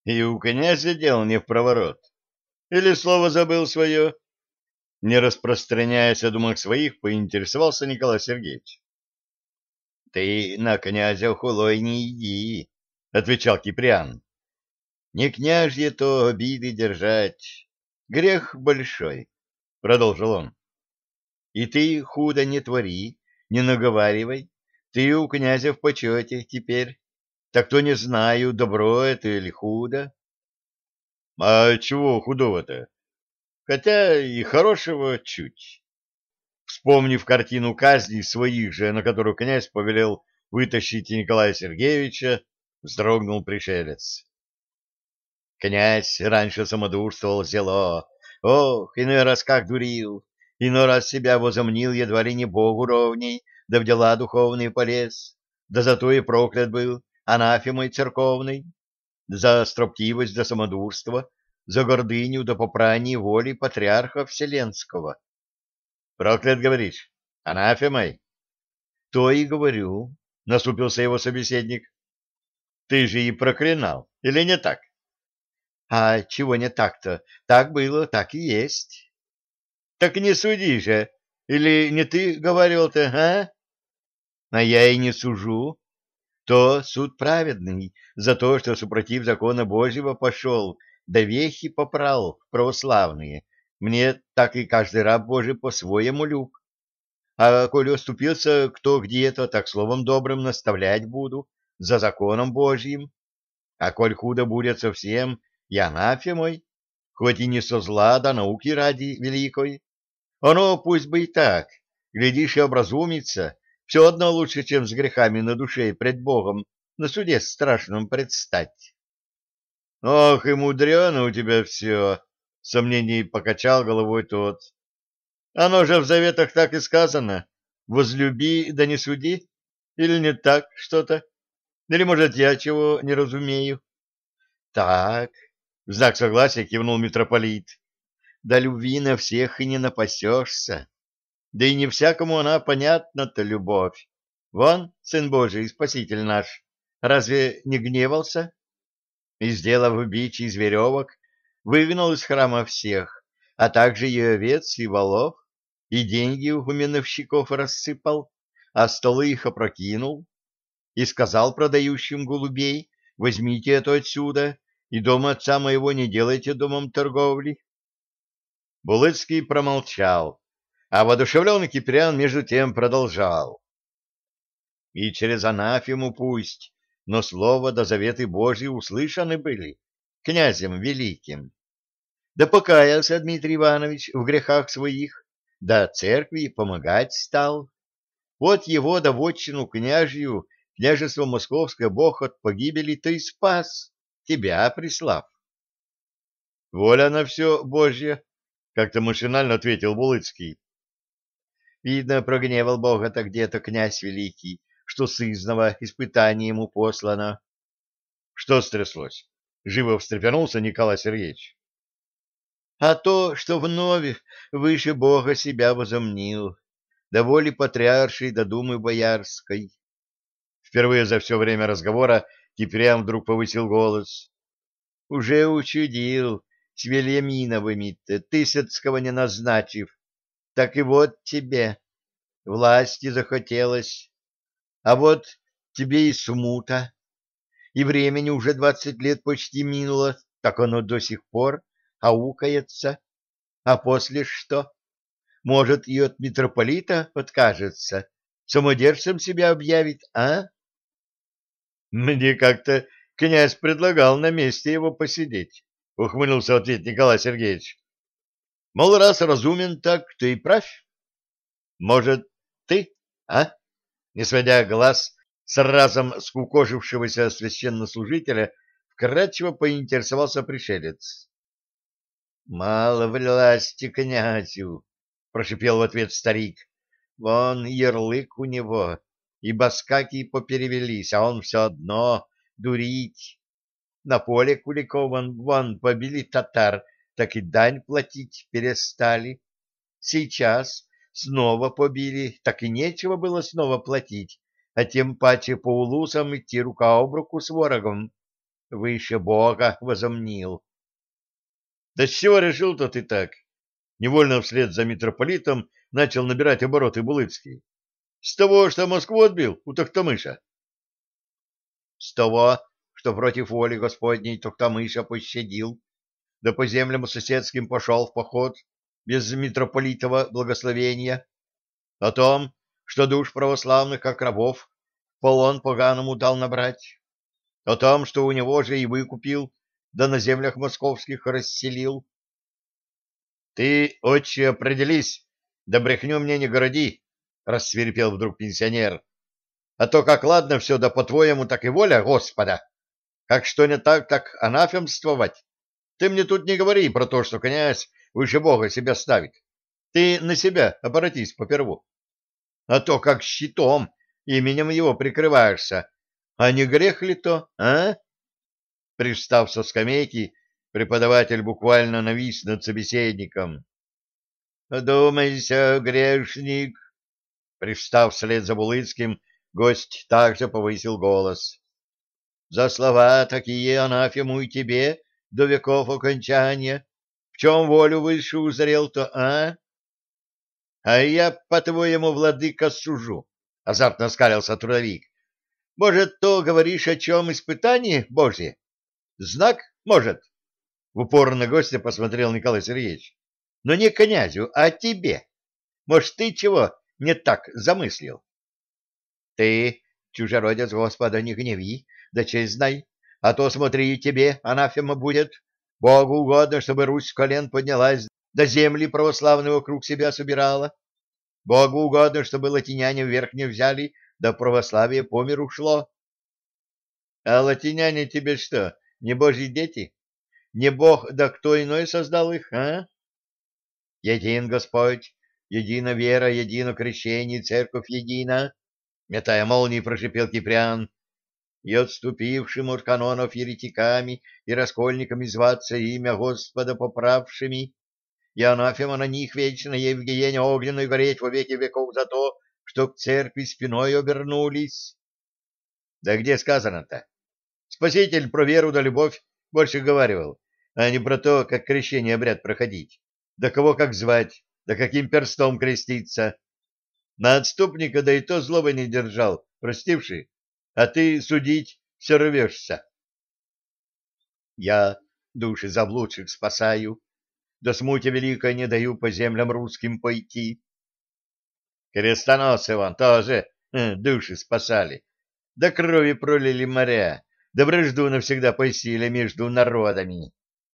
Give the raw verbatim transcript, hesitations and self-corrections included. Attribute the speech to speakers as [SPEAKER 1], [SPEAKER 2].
[SPEAKER 1] И у князя дел не в проворот. Или слово забыл свое? Не распространяясь о думах своих, поинтересовался Николай Сергеевич. — Ты на князя хулой не иди, — отвечал Киприан. — Не княжье то обиды держать. Грех большой, — продолжил он. — И ты худо не твори, не наговаривай. Ты у князя в почете теперь. Так то не знаю, добро это или худо. — А чего худого-то? Хотя и хорошего чуть. Вспомнив картину казни своих же, на которую князь повелел вытащить Николая Сергеевича, вздрогнул пришелец. Князь раньше самодурствовал зело. Ох, иной раз как дурил, иной раз себя возомнил едва ли не Богу ровней, да в дела духовные полез, да зато и проклят был анафемой церковной, за строптивость да самодурство, за гордыню да попрание воли патриарха Вселенского. Проклят, говоришь? Анафемой? То и говорю, насупился его собеседник. Ты же и проклинал, или не так? А чего не так-то? Так было, так и есть. Так не суди же. Или не ты говорил-то, а? А я и не сужу. То суд праведный за то, что, супротив закона Божьего, пошел, да вехи попрал православные. Мне так и каждый раб Божий по-своему люб. А коли оступился кто где-то, так словом добрым наставлять буду, за законом Божьим. А коль худо будет совсем, и анафемой, хоть и не со зла, да науки ради великой. Оно пусть бы и так, глядишь и образумится, все одно лучше, чем с грехами на душе и пред Богом на суде страшном предстать. — Ох, и мудрено у тебя все! — в сомнении покачал головой тот. — Оно же в заветах так и сказано. Возлюби, да не суди. Или не так что-то? Или, может, я чего не разумею? — Так, — в знак согласия кивнул митрополит. — Да любви на всех и не напасешься. Да и не всякому она понятна-то, любовь. Вон, Сын Божий, Спаситель наш, разве не гневался? И, сделав бич из веревок, выгнал из храма всех, а также и овец, и волов, и деньги у гуменовщиков рассыпал, а столы их опрокинул, и сказал продающим голубей: возьмите это отсюда, и дом отца моего не делайте домом торговли. Булыцкий промолчал, а воодушевленный Киприан между тем продолжал. И через анафему пусть, но слово да заветы Божьи услышаны были князем великим. Да покаялся Дмитрий Иванович в грехах своих, да церкви помогать стал. Вот его да вотчину княжью, княжество московское Бог от погибели-то и спас, тебя прислав. — Воля на все Божья, — как-то машинально ответил Булыцкий. Видно, прогневал Бога-то где-то князь великий, что сызнова испытание ему послано. Что стряслось? Живо встрепенулся Николай Сергеевич. А то, что вновь выше Бога себя возомнил, до воли патриаршей, до думы боярской. Впервые за все время разговора Киприан вдруг повысил голос. Уже учудил с Вельяминовыми-то, Тысяцкого не назначив. Так и вот тебе власти захотелось. А вот тебе и смута. И времени уже двадцать лет почти минуло, так оно до сих пор аукается. А после что? Может, и от митрополита откажется, самодержцем себя объявит, а? Мне как-то князь предлагал на месте его посидеть, — ухмыльнулся в ответ Николай Сергеевич. Мол, раз разумен, так ты и правь. Может, ты, а? Не сводя глаз с разом скукожившегося священнослужителя, вкратчиво поинтересовался пришелец. — Мало власти князю, — прошипел в ответ старик. — Вон ярлык у него, и баскаки поперевелись, а он все одно дурить. На поле Куликован вон побили татар, так и дань платить перестали. Сейчас снова побили, так и нечего было снова платить, а тем паче по улусам идти рука об руку с ворогом. выше Бога возомнил. Да с чего решил-то ты так? Невольно вслед за митрополитом начал набирать обороты Булыцкий. С того, что Москву отбил у Тохтамыша. С того, что против воли Господней Тохтамыша пощадил, да по землям соседским пошел в поход без митрополитова благословения. О том, что душ православных, как рабов, полон поганому дал набрать. О том, что у него же и выкупил, да на землях московских расселил. Ты, отче, определись, да брехню мне не городи, — рассвирепел вдруг пенсионер. А то как ладно все, да по-твоему, так и воля Господа. Как что не так, так анафемствовать. Ты мне тут не говори про то, что князь выше Бога себя ставит. Ты на себя обратись поперву. А то как щитом именем его прикрываешься. А не грех ли то, а? Привстав со скамейки, преподаватель буквально навис над собеседником. «Одумайся, грешник!» Привстав вслед за Булыцким, гость также повысил голос. «За слова такие анафему и тебе до веков окончания. В чем волю выше узрел-то, а?» «А я, по-твоему, владыка, сужу», — азартно скалился трудовик. «Может, то говоришь, о чем испытание Божье? Знак, может?» В упор на гостя посмотрел Николай Сергеевич. «Но не князю, а тебе. Может, ты чего не так замыслил?» «Ты, чужеродец, Господа, не гневи, да честь знай, а то, смотри, тебе анафема будет. Богу угодно, чтобы Русь с колен поднялась, да земли православные вокруг себя собирала. Богу угодно, чтобы латиняне вверх не взяли, да православие по миру шло». «А латиняне тебе что, не божьи дети? Не Бог, да кто иной создал их, а?» «Един Господь, едина вера, едино крещение, церковь едина», — метая молнии, прошипел Киприан, «и отступившим от канонов еретиками и раскольниками зваться имя Господа поправшими, и анафема на них вечная Евгения огненной гореть во веки веков за то, что к церкви спиной обернулись». Да где сказано-то? Спаситель про веру да любовь больше говорил, а не про то, как крещение обряд проходить, да кого как звать, да каким перстом креститься. На отступника да и то злобы не держал, простивший, а ты судить все рвешься. Я души заблудших спасаю, да смуте великой не даю по землям русским пойти. Крестоносцы вон тоже э, души спасали, да крови пролили моря, да вражду навсегда посеяли между народами.